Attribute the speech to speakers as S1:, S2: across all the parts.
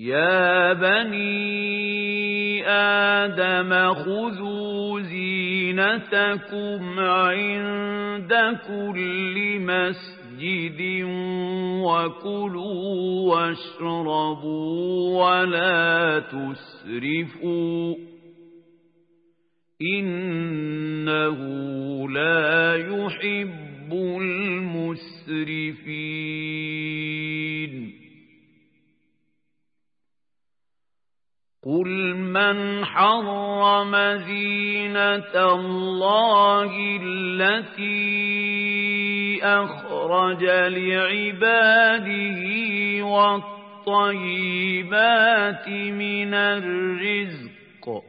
S1: يا بني آدم خذوا زينتكم عند كل مسجد وكلوا واشربوا ولا تسرفوا إنه لا يحب المسرفين قل من حرم زينة الله التي أخرج لعباده والطيبات من الرزق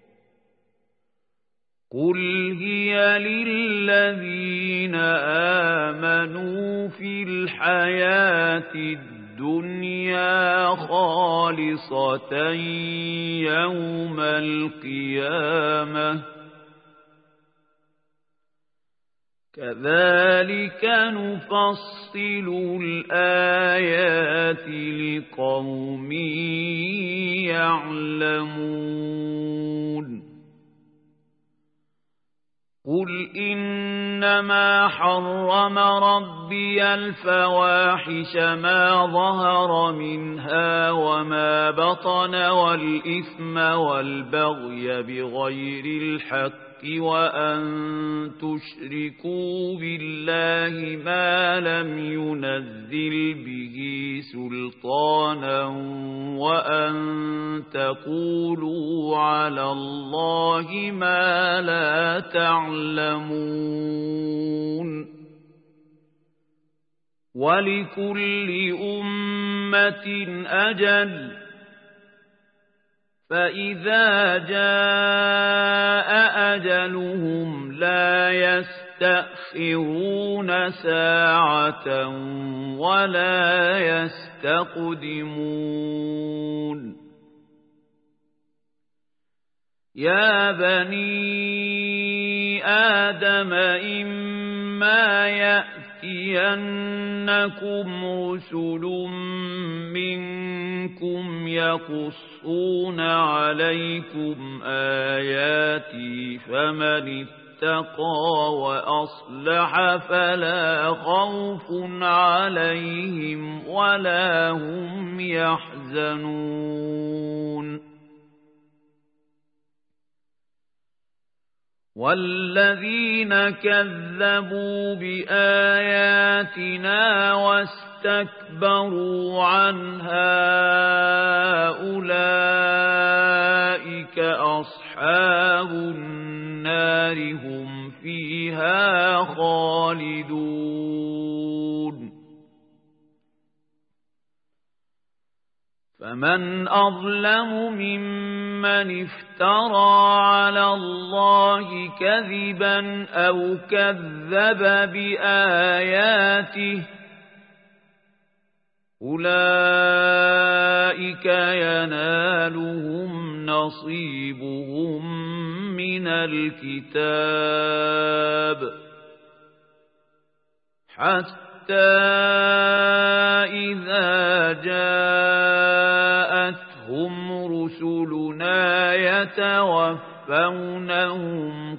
S1: قل هي للذين آمنوا في الحياة الدنيا خالصة يوم القيامة كذلك نفصل الآيات لقوم يعلمون قل إنما حرم ربي الفواحش ما ظهر منها وما بطن والإثم والبغي بغير الحق وأن تشركوا بالله ما لم ينزل به سلطانا وأن تقولوا على الله ما لا تعلمون ولكل أمة أجل فإذا جاء أجلهم لا يستأخرون ساعة ولا يستقدمون يا بني آدم إما يأتينكم رسل منكم يقصون عليكم آياتي فمن اتقى وأصلح فلا خوف عليهم ولا هم يحزنون والذين كذبوا بآياتنا واستكبروا عنها أولئك أصحاب النار هم فيها خالدون فمن أظلم ممن افترى على الله كذبا أو كذب بآياته أولئك ينالهم نصيبهم من الكتاب حتى إذا جاءتهم رسلنا يتوفونهم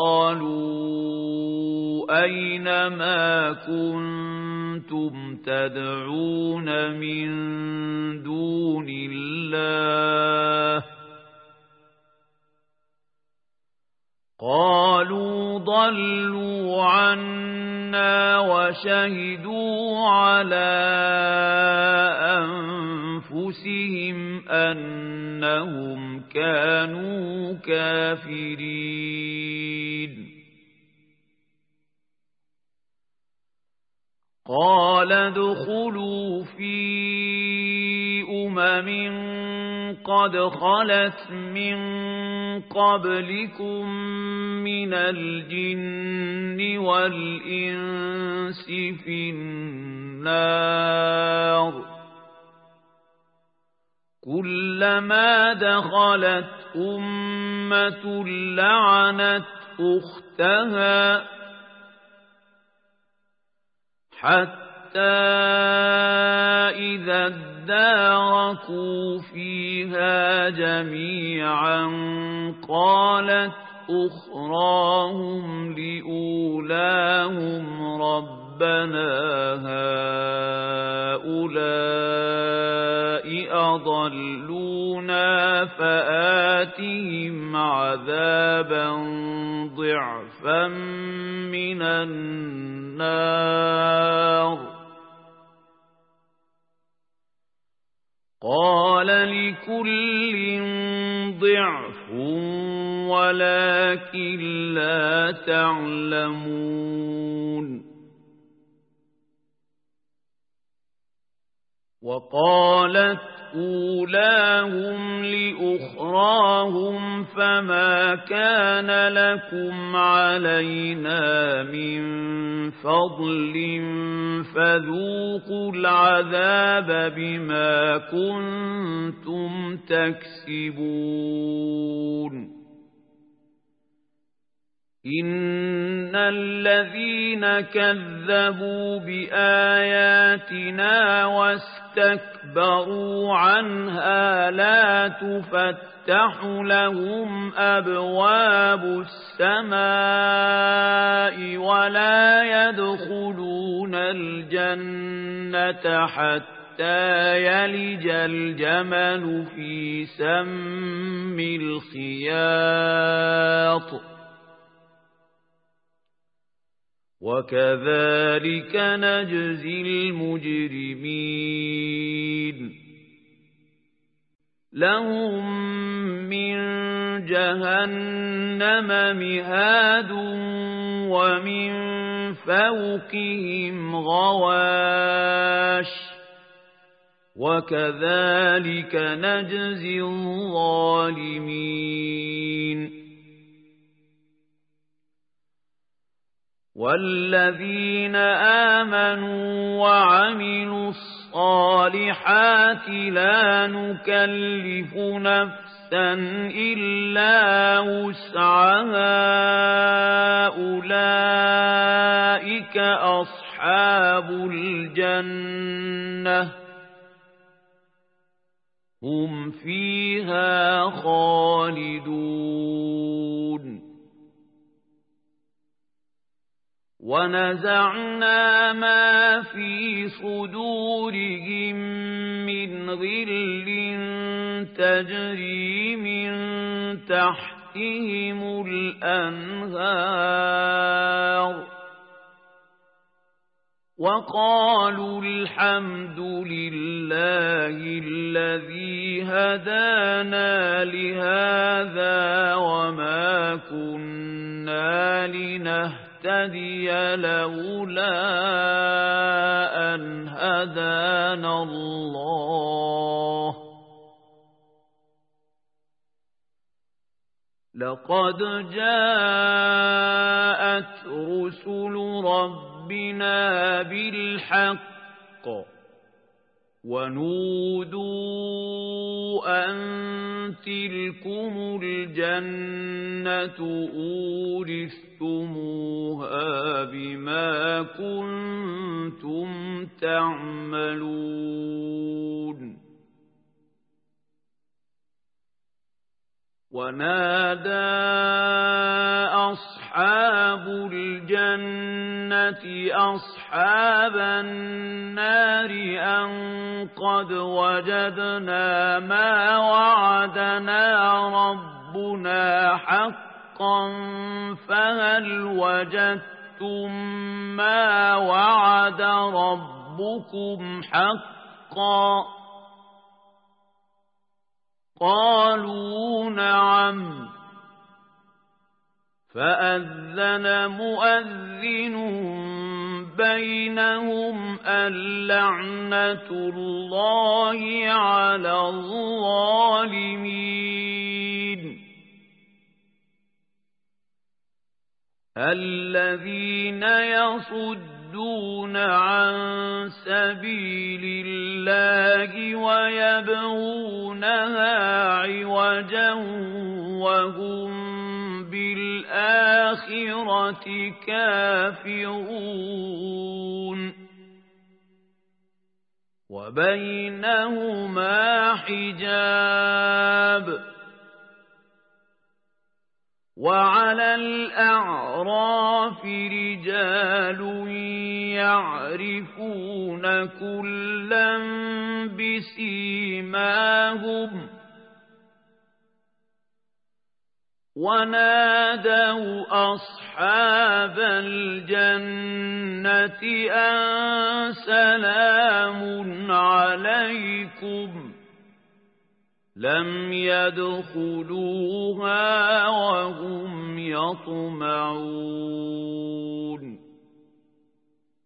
S1: قالوا أين ما كنتم تدعون من دون الله قالوا ضلوا عنا وشهدوا على أنفسهم أنهم كانوا كافرين قال ادخلوا في قد خلت من قبلكم من الجن والإنس في النار كلما دخلت أمة لعنت أختها حتى إذا اداركوا فيها جميعا قالت أخراهم لأولاهم ربنا هؤلاء أضلونا فآتهم عذابا ضعفا من النار قال لكل ضعف ولكن لا تعلمون وقالت أولاهم لأخراهم فما كان لكم علينا من فضل فذوقوا العذاب بما كنتم تكسبون إن الذين كذبوا بآياتنا واستكبروا عنها لا تفتح لهم أبواب السماء ولا يدخلون الجنة حتى يلج الجمل في سم الخياط وكذلك نجزي المجرمين لهم من جهنم مهاد ومن فوقهم غواش وكذلك نجزي الظالمين والذين آمنوا وعملوا الصالحات لا نكلف نفسا إلا وسعها أولئك أصحاب الجنة هم فيها خالدون ونزعنا ما في صدورهم من غل تجري من تحتهم الأنهار وقالوا الحمد لله الذي هدانا لهذا وما كنا لنهتدي لولا أن هدانا الله لقد جاءت رسل ربنا بالحق ونودوا أن تلكم الجنة أورثتموها بما كنتم تعملون ونادى أصحاب الجنة أصحاب النار أن قد وجدنا ما وعدنا ربنا حقا فهل وجدتم ما وعد ربكم حقا قالوا نعم فأذن مؤذن بينهم اللعنة الله على الظالمين الذين يصدون عن سبيل الله ويبغونها عوجا وهم بالآخرة كافرون وبينهما حجاب وعلى الأعراف رجال يعرفون كلا بسيماهم ونادوا أصحاب الجنة أن سلام عليكم لم يدخلوها وهم يطمعون